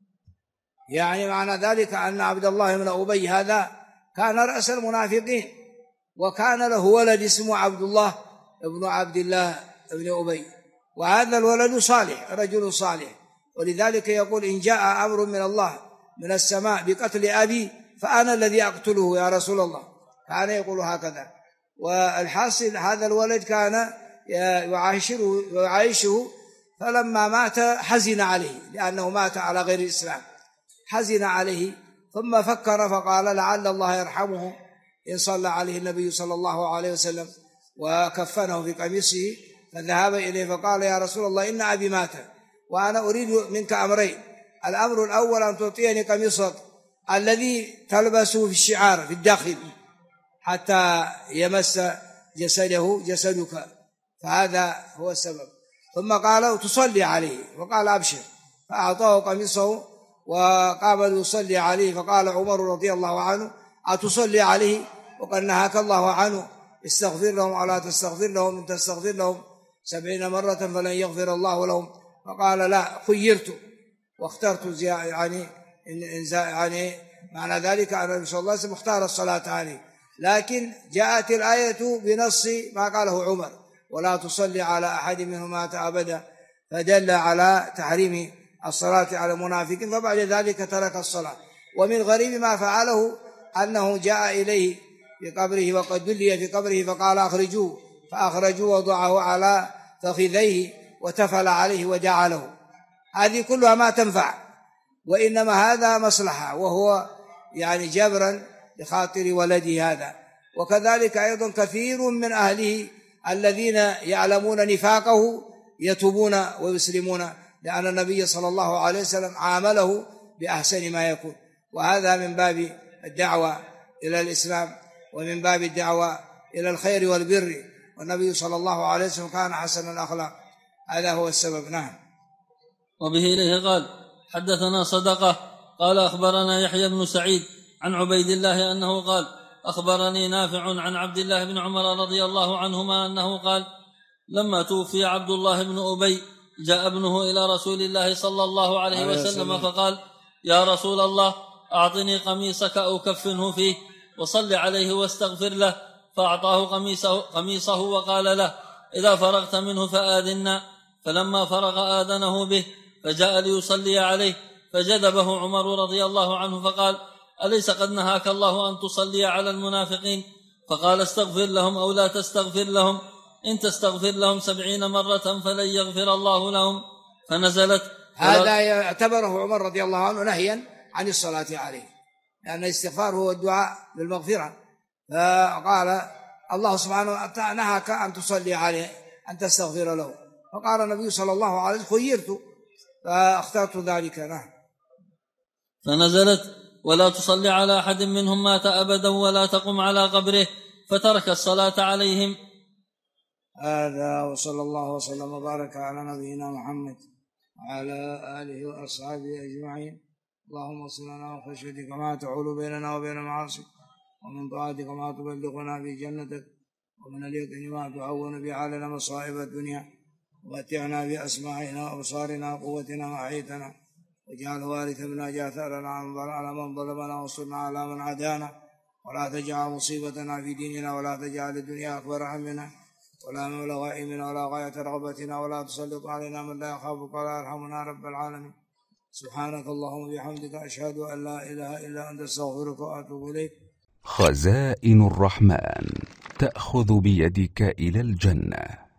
يعني معنى ذلك أن عبد الله بن أبي هذا كان رأس المنافقين، وكان له ولد اسمه عبد الله بن عبد الله بن أبي، وهذا الولد صالح، رجل صالح، ولذلك يقول: إن جاء أمر من الله من السماء بقتل أبي فأنا الذي أقتله يا رسول الله، كان يقول هكذا. والحاصل هذا الولد كان يعايشه، فلما مات حزن عليه لأنه مات على غير الإسلام، حزن عليه، ثم فكر فقال: لعل الله يرحمه إن صلى عليه النبي صلى الله عليه وسلم، وكفنه في قميصه، فذهب إليه فقال: يا رسول الله، إن أبي مات وأنا أريد منك أمرين، الأمر الأول أن تعطيني قميصك الذي تلبسه في الشعار في الداخل حتى يمس جسدك، فهذا هو السبب. ثم قال: تصلي عليه، وقال: أبشر، فأعطاه قميصه وقام يصلي عليه، فقال عمر رضي الله عنه: أتصلي عليه وقد نهاك الله عنه، استغفر لهم ألا تستغفر لهم، إن تستغفر لهم 70 مرة فلن يغفر الله لهم. فقال: لا، خيرت واخترت، يعني معنى ذلك أن النبي صلى الله عليه وسلم اختار الصلاة عليه، لكن جاءت الآية بنص ما قاله عمر: ولا تصلي على أحد منهم مات أبدا، فدل على تحريم الصلاة على المنافقين، فبعد ذلك ترك الصلاة. ومن غريب ما فعله أنه جاء إليه في قبره وقد دلي في قبره فقال أخرجوه، فأخرجوه وضعه على فخذيه وتفل عليه ودعا له. هذه كلها ما تنفع، وإنما هذا مصلحة، وهو يعني جبرا لخاطر ولده هذا. وكذلك أيضا كثير من أهله الذين يعلمون نفاقه يتوبون ويسلمون، لأن النبي صلى الله عليه وسلم عامله بأحسن ما يكون. وهذا من باب الدعوة إلى الإسلام ومن باب الدعوة إلى الخير والبر، والنبي صلى الله عليه وسلم كان حسن الأخلاق. هذا هو السبب. نعم. وبه إليه قال حدثنا صدقة قال أخبرنا يحيى بن سعيد عن عبيد الله أنه قال أخبرني نافع عن عبد الله بن عمر رضي الله عنهما أنه قال لما توفي عبد الله بن أبي جاء ابنه إلى رسول الله صلى الله عليه وسلم فقال يا رسول الله أعطني قميصك أكفنه فيه وصل عليه واستغفر له، فأعطاه قميصه وقال له إذا فرغت منه فآذنا، فلما فرغ آذنه به فجاء ليصلي عليه، فجذبه عمر رضي الله عنه فقال أليس قد نهاك الله أن تصلي على المنافقين؟ فقال استغفر لهم أو لا تستغفر لهم، إن تستغفر لهم 70 مرة فلن يغفر الله لهم. فنزلت. هذا يعتبره عمر رضي الله عنه نهيا عن الصلاة عليه، لأن الاستغفار هو الدعاء بالمغفرة، فقال الله سبحانه وتعالى نهاك أن تصلي عليه أن تستغفر له، فقال النبي صلى الله عليه وسلم خيرت فاخترت ذلك. نعم. فنزلت ولا تصلي على أحد منهم مات أبدا ولا تقم على قبره، فترك الصلاة عليهم. هذا وصلى الله وسلم وبارك على نبينا محمد وعلى آله وأصحابه أجمعين. اللهم اغفر لنا من خشيتك ما تحول بيننا وبين معاصيك، ومن طاعتك ما تبلغنا في جنتك، ومن اليقين ما تعون به علينا مصائب الدنيا، ومتعنا بأسماعنا وأبصارنا وقوتنا ما أحييتنا، واجعل وارث منا جاثرنا على من ظلمنا وانصرنا على من عادانا، ولا تجعل مصيبتنا في ديننا، ولا تجعل الدنيا أكبر همنا ولا مبلغ علمنا ولا غاية رغبتنا، ولا تسلط علينا من لا يخافك ولا يرحمنا رب العالمين. سبحانك اللهم وبحمدك أشهد أن لا إله إلا أنت أستغفرك وأتوب إليك. خزائن الرحمن تأخذ بيدك إلى الجنة.